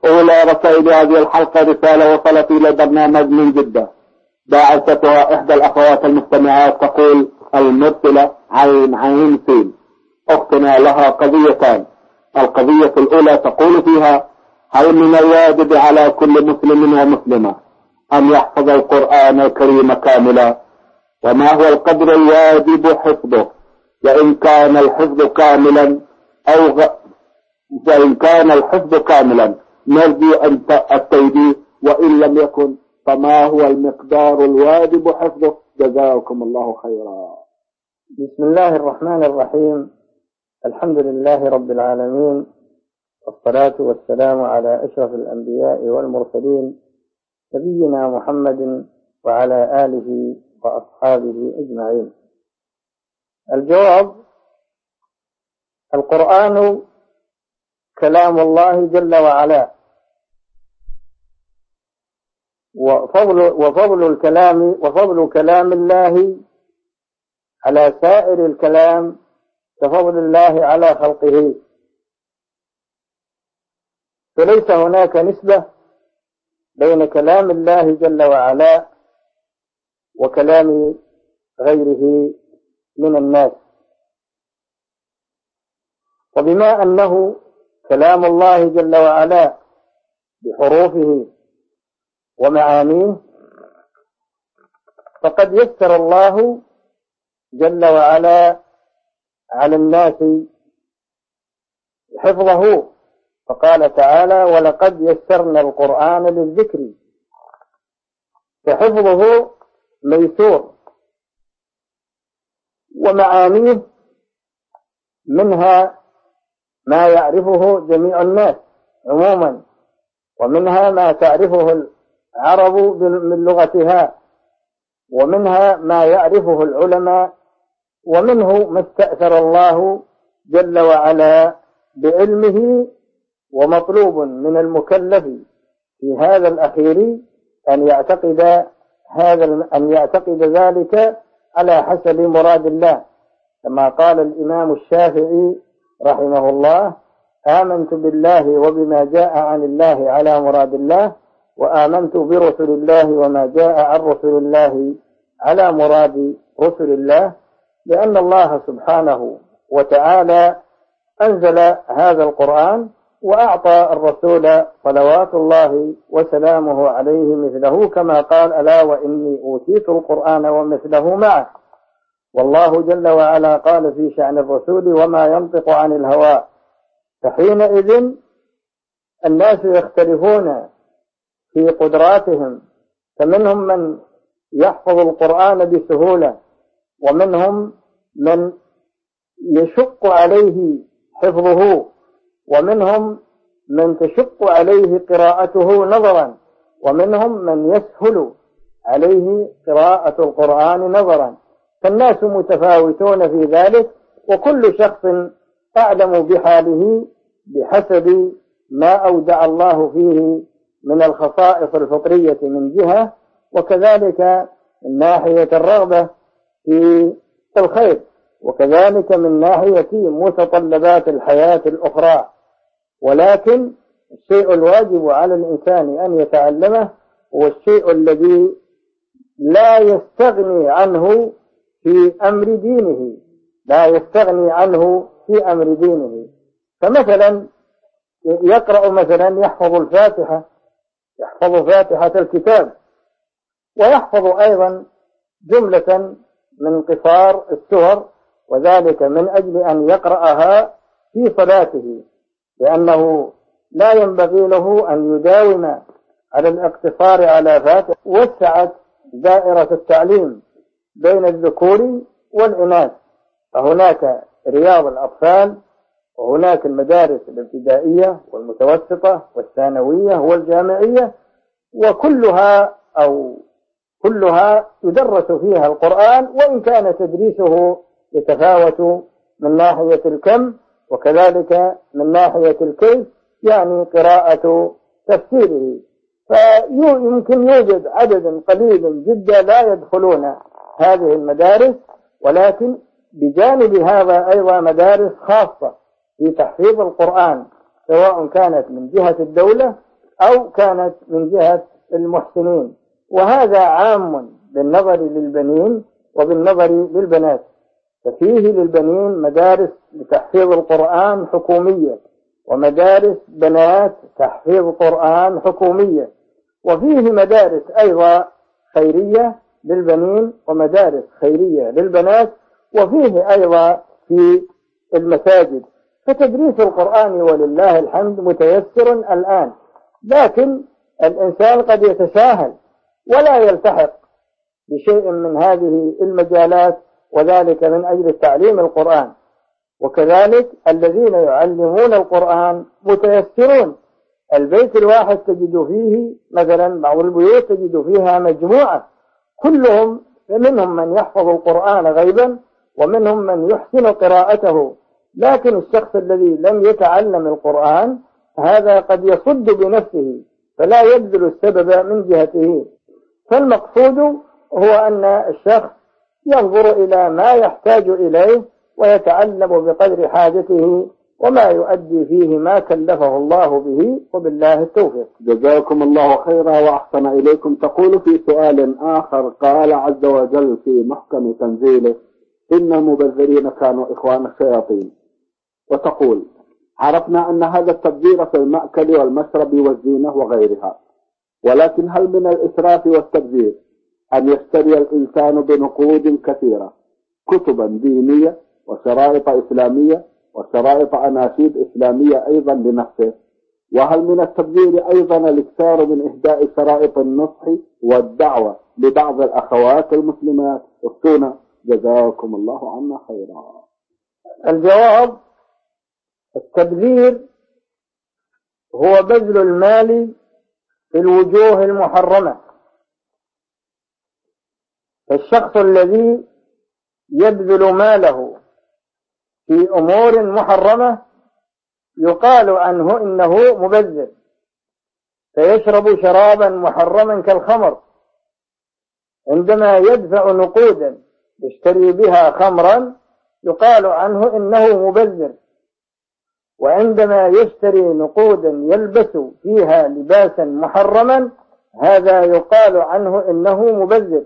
أولى رسائل هذه الحلقة رسالة وصلت إلى برنامج من جدة، باعثتها إحدى الأخوات المستمعات تقول: المرسلة عين سين. أختنا لها قضيتان. القضية الأولى تقول فيها: هل من الواجب على كل مسلم ومسلمة أن يحفظ القرآن الكريم كاملا؟ وما هو القدر الواجب حفظه؟ وإن كان الحفظ كاملا نرجو أن التوجيه، وإن لم يكن فما هو المقدار الواجب حفظه؟ جزاكم الله خيرا. بسم الله الرحمن الرحيم. الحمد لله رب العالمين، والصلاة والسلام على أشرف الأنبياء والمرسلين نبينا محمد وعلى آله وأصحابه أجمعين. الجواب: القرآن كلام الله جل وعلا، وفضل كلام الله على سائر الكلام كفضل الله على خلقه، فليس هناك نسبة بين كلام الله جل وعلا وكلام غيره من الناس. وبما أنه كلام الله جل وعلا بحروفه ومعانيه، فقد يسر الله جل وعلا على الناس حفظه، فقال تعالى: ولقد يسرنا القرآن للذكر، فحفظه ميسور. ومعانيه منها ما يعرفه جميع الناس عموما، ومنها ما تعرفه العرب من لغتها، ومنها ما يعرفه العلماء، ومنه ما استأثر الله جل وعلا بعلمه. ومطلوب من المكلف في هذا الأخير أن يعتقد ذلك على حسب مراد الله، كما قال الإمام الشافعي رحمه الله: آمنت بالله وبما جاء عن الله على مراد الله، وآمنت برسل الله وما جاء عن رسل الله على مراد رسل الله، لأن الله سبحانه وتعالى أنزل هذا القرآن وأعطى الرسول صلوات الله وسلامه عليه مثله، كما قال: ألا وإني أوتيت القرآن ومثله معه. والله جل وعلا قال في شأن الرسول: وما ينطق عن الهوى. فحينئذ الناس يختلفون في قدراتهم، فمنهم من يحفظ القرآن بسهولة، ومنهم من يشق عليه حفظه، ومنهم من تشق عليه قراءته نظرا، ومنهم من يسهل عليه قراءة القرآن نظرا. فالناس متفاوتون في ذلك، وكل شخص أعلم بحاله بحسب ما أودع الله فيه من الخصائص الفطرية من جهة، وكذلك من ناحية الرغبة في الخير، وكذلك من ناحية متطلبات الحياة الأخرى. ولكن الشيء الواجب على الإنسان أن يتعلمه هو الشيء الذي لا يستغني عنه في أمر دينه، فمثلا يقرأ يحفظ الفاتحة، يحفظ فاتحة الكتاب، ويحفظ أيضا جملة من قصار السور، وذلك من أجل أن يقرأها في صلاته، لأنه لا ينبغي له أن يداوم على الاقتصار على فاتحة. وسعت دائرة التعليم بين الذكور والإناث، فهناك رياض الأطفال، وهناك المدارس الابتدائية والمتوسطة والثانوية والجامعية، كلها يدرس فيها القرآن، وإن كان تدريسه يتفاوت من ناحية الكم وكذلك من ناحية الكيف، يعني قراءة تفسيره. فيمكن يوجد عدد قليل جدا لا يدخلون هذه المدارس، ولكن بجانب هذا أيضا مدارس خاصة في تحفيظ القرآن، سواء كانت من جهة الدولة أو كانت من جهة المحسنين. وهذا عام بالنظر للبنين وبالنظر للبنات. ففيه للبنين مدارس لتحفيظ القرآن حكومية، ومدارس بنات تحفيظ قرآن حكومية، وفيه مدارس أيضا خيرية للبنين ومدارس خيرية للبنات، وفيه أيضا في المساجد. فتدريس القرآن ولله الحمد متيسر الآن، لكن الإنسان قد يتساهل ولا يلتحق بشيء من هذه المجالات، وذلك من أجل تعليم القرآن. وكذلك الذين يعلمون القرآن متيسرون. البيت الواحد تجد فيه مثلا بعض البيوت تجد فيها مجموعة كلهم، منهم من يحفظ القرآن غيبا ومنهم من يحسن قراءته، لكن الشخص الذي لم يتعلم القرآن هذا قد يصد بنفسه فلا يبذل السبب من جهته. فالمقصود هو أن الشخص ينظر إلى ما يحتاج إليه ويتعلم بقدر حاجته وما يؤدي فيه ما كلفه الله به، وبالله التوفيق. جزاكم الله خيرا وأحسن إليكم. تقول في سؤال آخر: قال عز وجل في محكم تنزيله: إن المبذرين كانوا إخوان الشياطين. وتقول: عرفنا أن هذا التبذير في المأكل والمشرب والزينة وغيرها، ولكن هل من الإسراف والتبذير أن يشتري الإنسان بنقود كثيرة كتبا دينية وشرائط إسلامية وشرائط أناشيد إسلامية أيضا لنفسه؟ وهل من التبذير أيضا الإكثار من إهداء شرائط النصح والدعوة لبعض الأخوات المسلمات؟ افتونا جزاكم الله عنا خيرا. الجواب: التبذير هو بذل المال في الوجوه المحرمة. فالشخص الذي يبذل ماله في أمور محرمة يقال عنه إنه مبذر. فيشرب شرابا محرما كالخمر، عندما يدفع نقودا يشتري بها خمرا يقال عنه إنه مبذر. وعندما يشتري نقودا يلبس فيها لباسا محرما هذا يقال عنه إنه مبذر.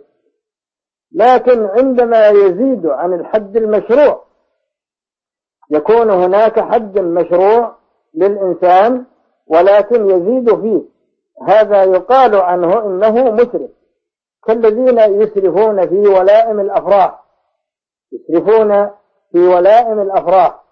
لكن عندما يزيد عن الحد المشروع يكون هناك حد مشروع للإنسان ولكن يزيد فيه، هذا يقال عنه إنه مسرف. كالذين يسرفون في ولائم الأفراح، يسرفون في ولائم الأفراح.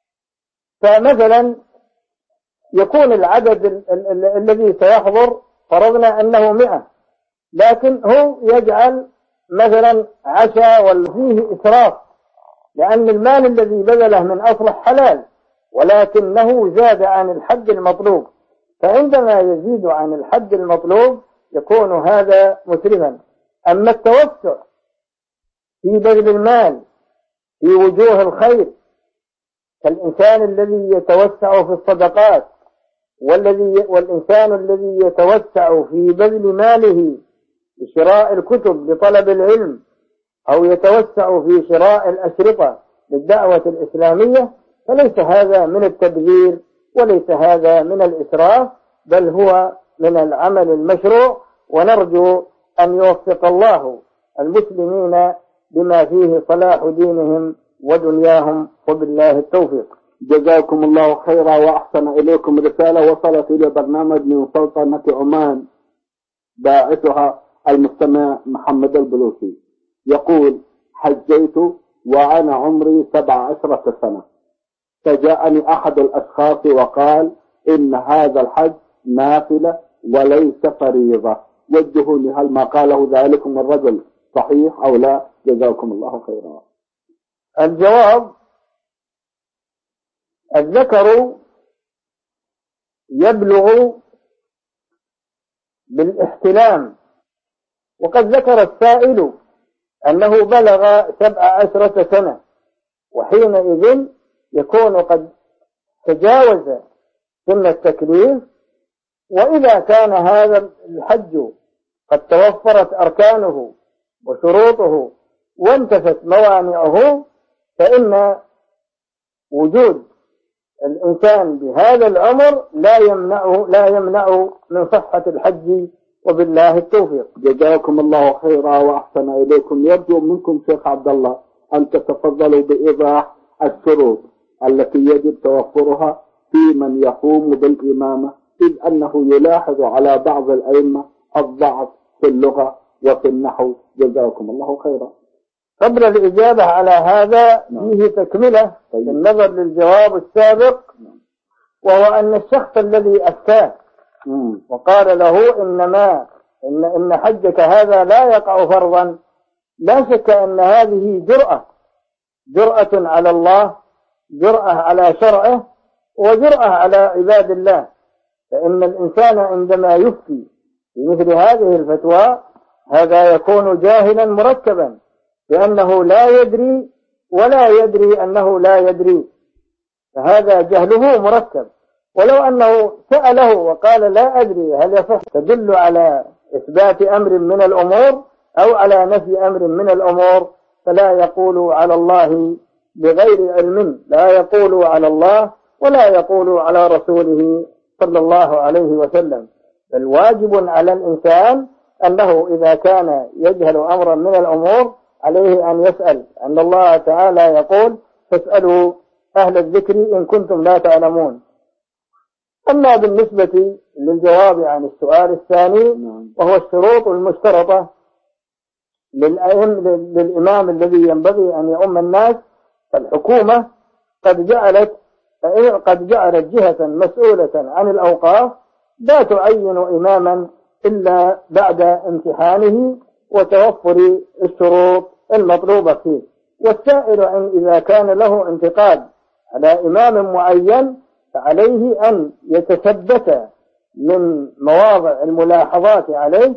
فمثلا يكون العدد الذي سيحضر فرضنا أنه 100، لكن هو يجعل مثلا 10 وفيه إسراف، لأن المال الذي بذله من أصله حلال ولكنه زاد عن الحد المطلوب. فعندما يزيد عن الحد المطلوب يكون هذا مسرفا. أما التوسع في بذل المال في وجوه الخير كالإنسان الذي يتوسع في الصدقات والإنسان الذي يتوسع في بذل ماله بشراء الكتب لطلب العلم أو يتوسع في شراء الأشرطة للدعوة الإسلامية، فليس هذا من التبذير وليس هذا من الإسراف، بل هو من العمل المشروع. ونرجو أن يوفق الله المسلمين بما فيه صلاح دينهم ودنياهم، وبالله التوفيق. جزاكم الله خيرا وأحسن إليكم. رسالة وصلت إلى برنامج من سلطنة عمان باعثها المستمع محمد البلوسي، يقول: حجيت وأنا عمري 17 سنة، فجاءني أحد الأشخاص وقال إن هذا الحج نافلة وليس فريضة، وجهوني هل ما قاله ذلكم الرجل صحيح أو لا؟ جزاكم الله خيرا. الجواب: الذكر يبلغ بالاحتلام، وقد ذكر السائل أنه بلغ 17 سنة، وحينئذ يكون قد تجاوز سن التكليف. وإذا كان هذا الحج قد توفرت أركانه وشروطه وانتفت موانعه فإن وجود الإنسان بهذا العمر لا يمنع من صحة الحج، وبالله التوفيق. جزاكم الله خيرا وأحسن إليكم. يرجو منكم شيخ عبد الله أن تتفضلوا بإيضاح الشروط التي يجب توفرها في من يقوم بالإمامة، إذ أنه يلاحظ على بعض الأئمة الضعف في اللغة وفي النحو. جزاكم الله خيرا. قبل الإجابة على هذا فيه تكملة بالنظر للجواب السابق، وهو أن الشخص الذي أفتاه وقال له إن حجك هذا لا يقع فرضا، لا شك أن هذه جرأة على الله، جرأة على شرعه، وجرأة على عباد الله. فإن الإنسان عندما يفتي بمثل هذه الفتوى هذا يكون جاهلا مركبا، لأنه لا يدري ولا يدري أنه لا يدري، فهذا جهله مركب. ولو أنه سأله وقال لا أدري هل يصح، تدل على إثبات أمر من الأمور أو على نفي أمر من الأمور، فلا يقول على الله بغير علم، لا يقول على الله ولا يقول على رسوله صلى الله عليه وسلم. بل واجب على الإنسان أنه إذا كان يجهل أمرا من الأمور عليه أن يسأل، أن الله تعالى يقول فاسألوا أهل الذكر إن كنتم لا تعلمون. أما بالنسبة للجواب عن السؤال الثاني، وهو الشروط المشترطة للإمام الذي ينبغي أن يؤم الناس، فالحكومة قد جعلت جهة مسؤولة عن الأوقاف لا تعين إماما إلا بعد امتحانه وتوفر الشروط المطلوبة فيه. والسائل إذا كان له انتقاد على إمام معين فعليه أن يتثبت من مواضع الملاحظات عليه،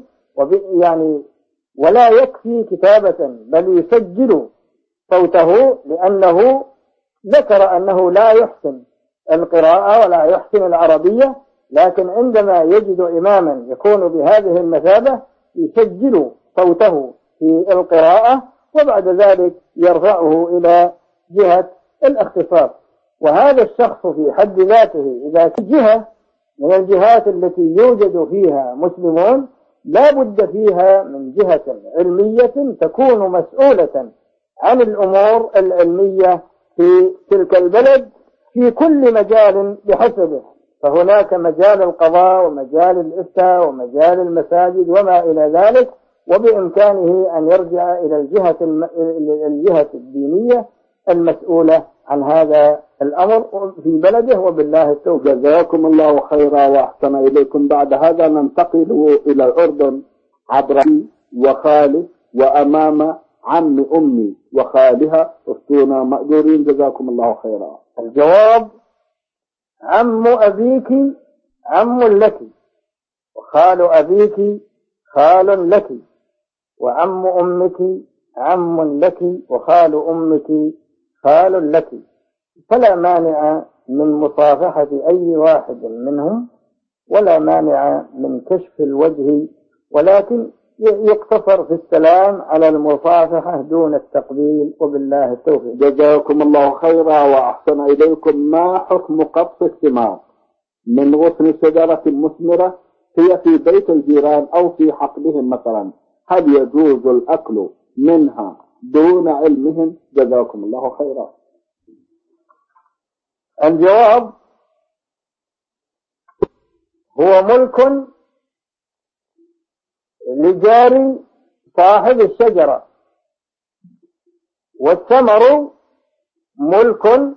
ولا يكفي كتابة بل يسجل صوته، لأنه ذكر أنه لا يحسن القراءة ولا يحسن العربية، لكن عندما يجد إماما يكون بهذه المثابة يسجل صوته في القراءة، وبعد ذلك يرفعه إلى جهة الاختصاص. وهذا الشخص في حد ذاته إذا كانت جهة من الجهات التي يوجد فيها مسلمون لا بد فيها من جهة علمية تكون مسؤولة عن الأمور العلمية في تلك البلد في كل مجال بحسبه. فهناك مجال القضاء ومجال الإفتاء ومجال المساجد وما إلى ذلك، وبإمكانه أن يرجع إلى الجهة الدينية المسؤولة عن هذا الأمر في بلده، وبالله التوفيق. جزاكم الله خيرا وأحسن إليكم. بعد هذا ننتقل إلى الأردن عبر وخاله وأمام عم أمي وخالها. افتونا مأجورين جزاكم الله خيرا. الجواب: عم أبيك عم لك، وخال أبيك خال لك، وعم أمك عم لك، وخال أمك خال لك. فلا مانع من مصافحة أي واحد منهم، ولا مانع من كشف الوجه، ولكن يقتصر في السلام على المصافحة دون التقبيل، وبالله التوفيق. جزاكم الله خيرا وأحسن إليكم. ما حكم قطف الثمار من غصن شجرة مثمرة هي في بيت الجيران أو في حقلهم مثلا؟ هل يجوز الأكل منها دون علمهم؟ جزاكم الله خيرا. الجواب: هو ملك لجار صاحب الشجرة، والثمر ملك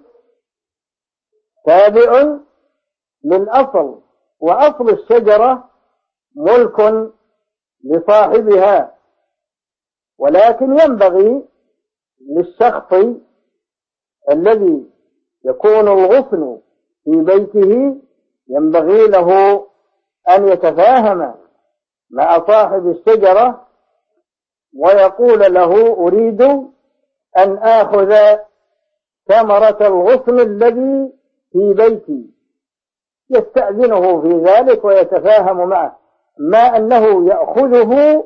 تابع للأصل، وأصل الشجرة ملك لصاحبها. ولكن ينبغي للشخص الذي يكون الغصن في بيته ينبغي له أن يتفاهم مع صاحب الشجرة ويقول له: أريد أن آخذ ثمرة الغصن الذي في بيتي، يستأذنه في ذلك ويتفاهم معه. ما أنه يأخذه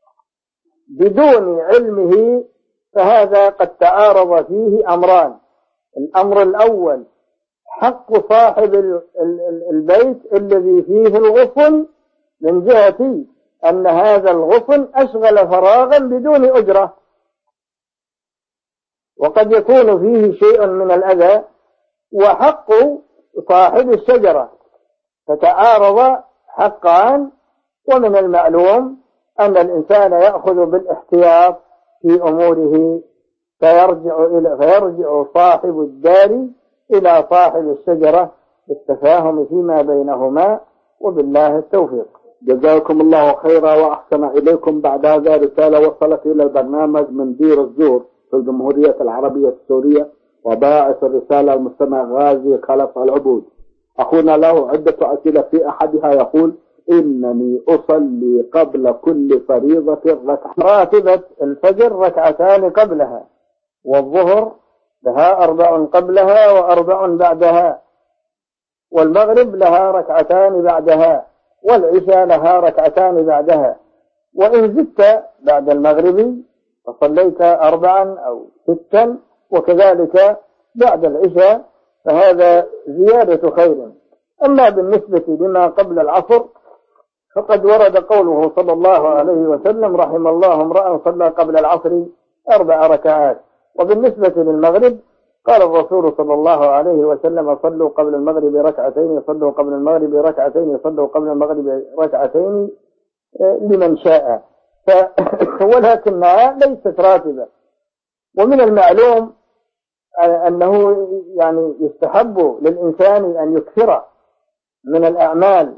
بدون علمه فهذا قد تعارض فيه أمران. الأمر الأول حق صاحب البيت الذي فيه الغصن من جهة أن هذا الغصن أشغل فراغا بدون أجرة، وقد يكون فيه شيء من الأذى، وحق صاحب الشجرة، فتعارض حقان. ومن المعلوم أن الإنسان يأخذ بالاحتياط في أموره، فيرجع صاحب الدار إلى صاحب الشجرة بالتفاهم فيما بينهما، وبالله التوفيق. جزاكم الله خيرا وأحسن إليكم. بعد هذا رسالة وصلت إلى البرنامج من دير الزور في الجمهورية العربية السورية، وباعث الرسالة المستمع غازي خلف العبود. أخونا له عدة أسئلة، في أحدها يقول: إنني أصلي قبل كل فريضة راتبة الفجر ركعتان قبلها، والظهر لها 4 قبلها و4 بعدها، والمغرب لها 2 بعدها، والعشاء لها 2 بعدها. وإن زدت بعد المغرب فصليت 4 أو 6، وكذلك بعد العشاء، فهذا زيادة خير. أما بالنسبة لما قبل العصر فقد ورد قوله صلى الله عليه وسلم: رحم الله امرأ صلى قبل العصر 4 ركعات. وبالنسبة للمغرب قال الرسول صلى الله عليه وسلم: صلوا قبل المغرب ركعتين، صلوا قبل المغرب ركعتين، صلوا قبل المغرب ركعتين لمن شاء. ولكنها ليست راتبة. ومن المعلوم أنه يعني يستحب للإنسان أن يكثر من الأعمال،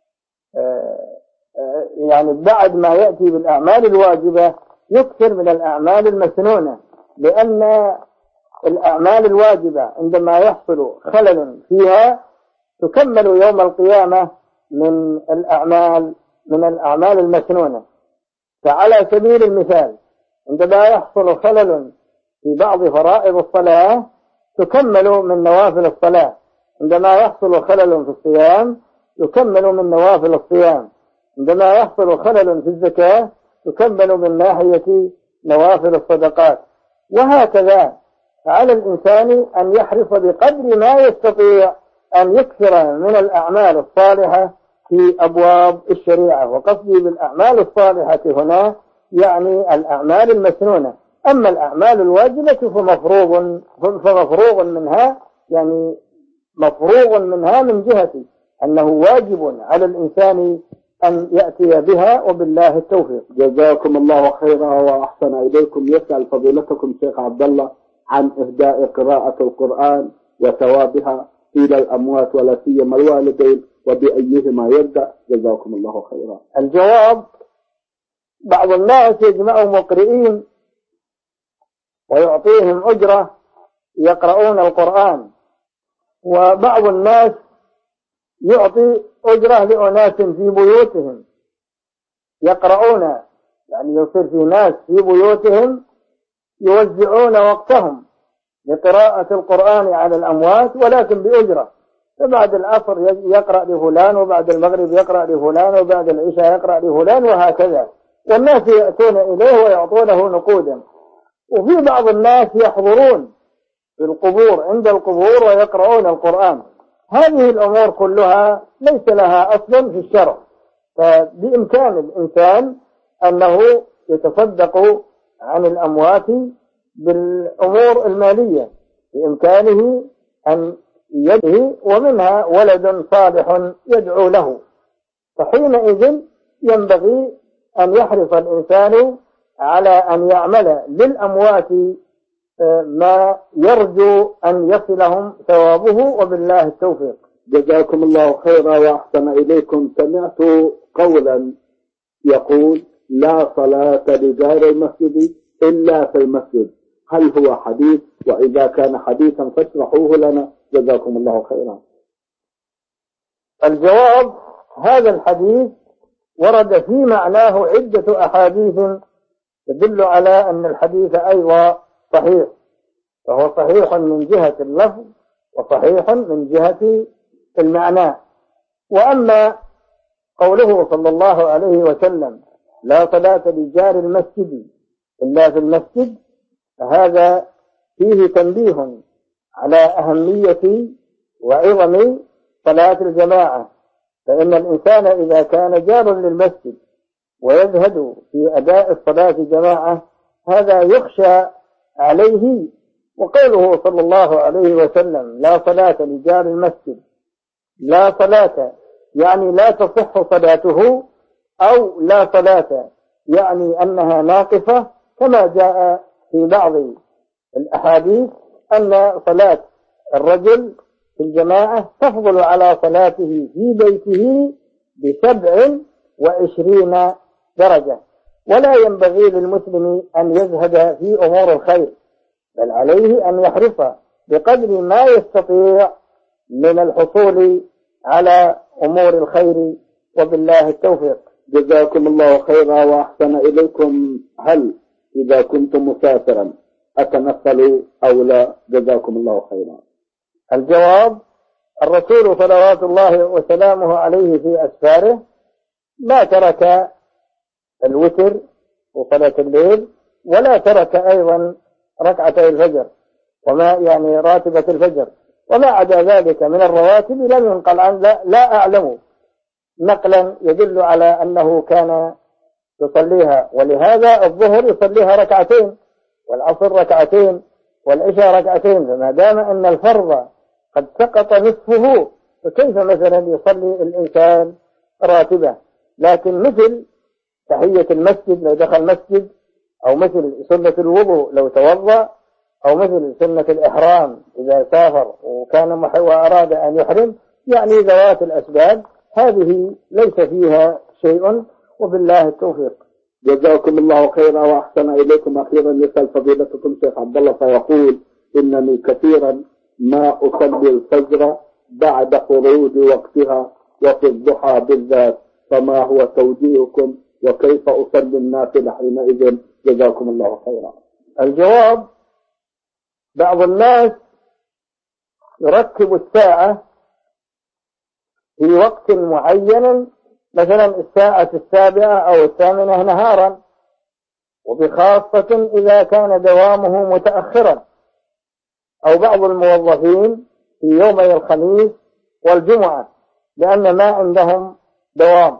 يعني بعد ما يأتي بالأعمال الواجبة يكثر من الأعمال المسنونة، لأن الأعمال الواجبة عندما يحصل خلل فيها تكمل يوم القيامة من الأعمال المسنونة. فعلى سبيل المثال، عندما يحصل خلل في بعض فرائض الصلاة تكمل من نوافل الصلاة، عندما يحصل خلل في الصيام يكمل من نوافل الصيام، عندما يحصل خلل في الزكاة تكمل من ناحية نوافل الصدقات، وهكذا. فعلى الإنسان أن يحرص بقدر ما يستطيع أن يكثر من الأعمال الصالحة في أبواب الشريعة. وقصدي بالأعمال الصالحة هنا يعني الأعمال المسنونة. أما الأعمال الواجبة فمفروغ منها، يعني مفروغ منها من جهة أنه واجب على الإنسان أن يأتي بها، وبالله التوفيق. جزاكم الله خيرا وأحسن إليكم. يسأل فضيلتكم شيخ عبد الله عن إهداء قراءة القرآن وثوابها إلى الأموات ولا سيما الوالدين، وبأيهما يبدأ؟ جزاكم الله خيرا. الجواب: بعض الناس يجمع مقرئين ويعطيهم أجرة يقرؤون القرآن، وبعض الناس يعطي أجرة لأناس في بيوتهم يقرؤون، يعني يصير في ناس في بيوتهم يوزعون وقتهم لقراءة القرآن على الأموات ولكن بأجرة. فبعد العصر يقرأ لفلان، وبعد المغرب يقرأ لفلان، وبعد العشاء يقرأ لفلان، وهكذا. والناس يأتون إليه ويعطونه نقودا. وفي بعض الناس يحضرون في القبور عند القبور ويقرؤون القرآن. هذه الأمور كلها ليس لها أصل في الشرع، فبإمكان الإنسان أنه يتصدق عن الأموات بالأمور المالية، بإمكانه أن يده، ومنها ولد صالح يدعو له. فحينئذ ينبغي أن يحرص الإنسان على أن يعمل للأموات ما يرجو أن يصلهم ثوابه، وبالله التوفيق. جزاكم الله خيرا وأحسن إليكم. سمعت قولا يقول: لا صلاة لجار المسجد إلا في المسجد، هل هو حديث؟ وإذا كان حديثا فاشرحوه لنا، جزاكم الله خيرا. الجواب: هذا الحديث ورد في معناه عدة أحاديث تدل على أن الحديث أيضا صحيح، فهو صحيح من جهة اللفظ وصحيح من جهة المعنى. وأما قوله صلى الله عليه وسلم: لا صلاة لجار المسجد إلا في المسجد، فهذا فيه تنبيه على أهمية وعظم صلاة الجماعة، فإن الإنسان إذا كان جارا للمسجد ويزهد في أداء الصلاة جماعة هذا يخشى عليه. وقوله صلى الله عليه وسلم لا صلاة لجار المسجد، لا صلاة يعني لا تصح صلاته، أو لا صلاة يعني أنها ناقصة، كما جاء في بعض الأحاديث أن صلاة الرجل في الجماعة تفضل على صلاته في بيته ب27 درجة. ولا ينبغي للمسلم أن يزهد في أمور الخير، بل عليه أن يحرص بقدر ما يستطيع من الحصول على أمور الخير، وبالله التوفيق. جزاكم الله خيرا وأحسن إليكم. هل إذا كنت مسافرا أتنفل أو لا؟ جزاكم الله خيرا. الجواب: الرسول صلوات الله وسلامه عليه في أسفاره ما ترك الوتر وصلاة الليل، ولا ترك أيضا ركعتي الفجر وما يعني راتبة الفجر، وما عدا ذلك من الرواتب لم ينقل عن لا أعلم نقلا يدل على أنه كان يصليها. ولهذا الظهر يصليها ركعتين، والعصر ركعتين، والعشاء ركعتين، فما دام أن الفرض قد سقط نصفه فكيف مثلا يصلي الإنسان راتبة؟ لكن مثل تحية المسجد لو دخل مسجد، أو مثل سنة الوضوء لو توضأ، أو مثل سنة الإحرام إذا سافر وكان وأراد أن يحرم، يعني ذوات الأسباب هذه ليس فيها شيء، وبالله التوفيق. جزاكم الله خيرا وأحسن إليكم. أخيرا يسأل فضيلتكم شيخ عبد الله فيقول: إنني كثيرا ما أصلي الفجر بعد خروج وقتها وفي الضحى بالذات، فما هو توجيهكم وكيف أصلي النافلة حينئذ؟ جزاكم الله خيرا. الجواب: بعض الناس يركب الساعة في وقت معين، مثلا 7:00 أو 8:00 نهارا، وبخاصة إذا كان دوامه متأخرا، أو بعض الموظفين في يومي الخميس والجمعة لأن ما عندهم دوام،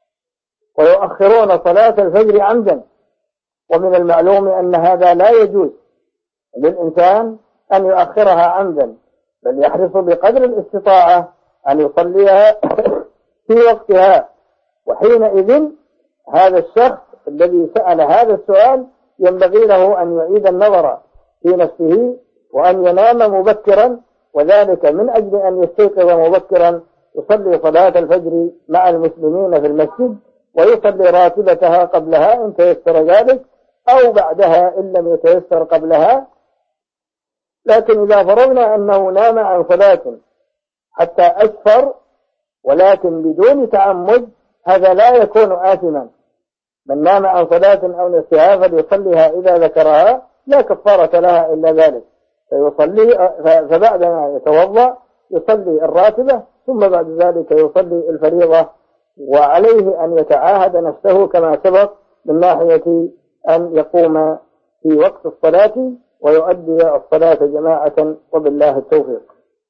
ويؤخرون صلاة الفجر عمدا. ومن المعلوم أن هذا لا يجوز للإنسان أن يؤخرها عمدا، بل يحرص بقدر الاستطاعة أن يصليها في وقتها. وحينئذ هذا الشخص الذي سأل هذا السؤال ينبغي له أن يعيد النظر في نفسه وأن ينام مبكرا، وذلك من أجل أن يستيقظ مبكرا يصلي صلاة الفجر مع المسلمين في المسجد، ويصلي راتبتها قبلها إن تيسر ذلك، أو بعدها إن لم يتيسر قبلها. لكن إذا فرضنا أنه نام عن صلاة حتى أسفر ولكن بدون تعمد، هذا لا يكون آثما. من نام عن صلاة أو نسيها فليصليها إذا ذكرها، لا كفارة لها إلا ذلك، فبعدما يتوضأ يصلي الراتبة، ثم بعد ذلك يصلي الفريضة. وعليه أن يتعاهد نفسه كما سبق من ناحية أن يقوم في وقت الصلاة ويؤدي الصلاة جماعة، وبالله التوفيق.